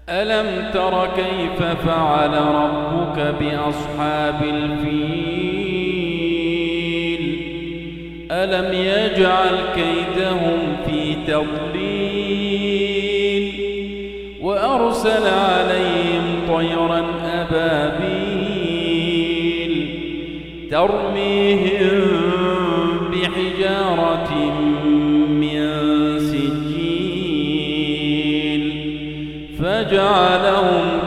ألم تر كيف فعل ربك بأصحاب الفيل ألم يجعل كيدهم في تضليل وأرسل عليهم طيرا أبابيل ترميهم بحجارة من سجيل فجعلهم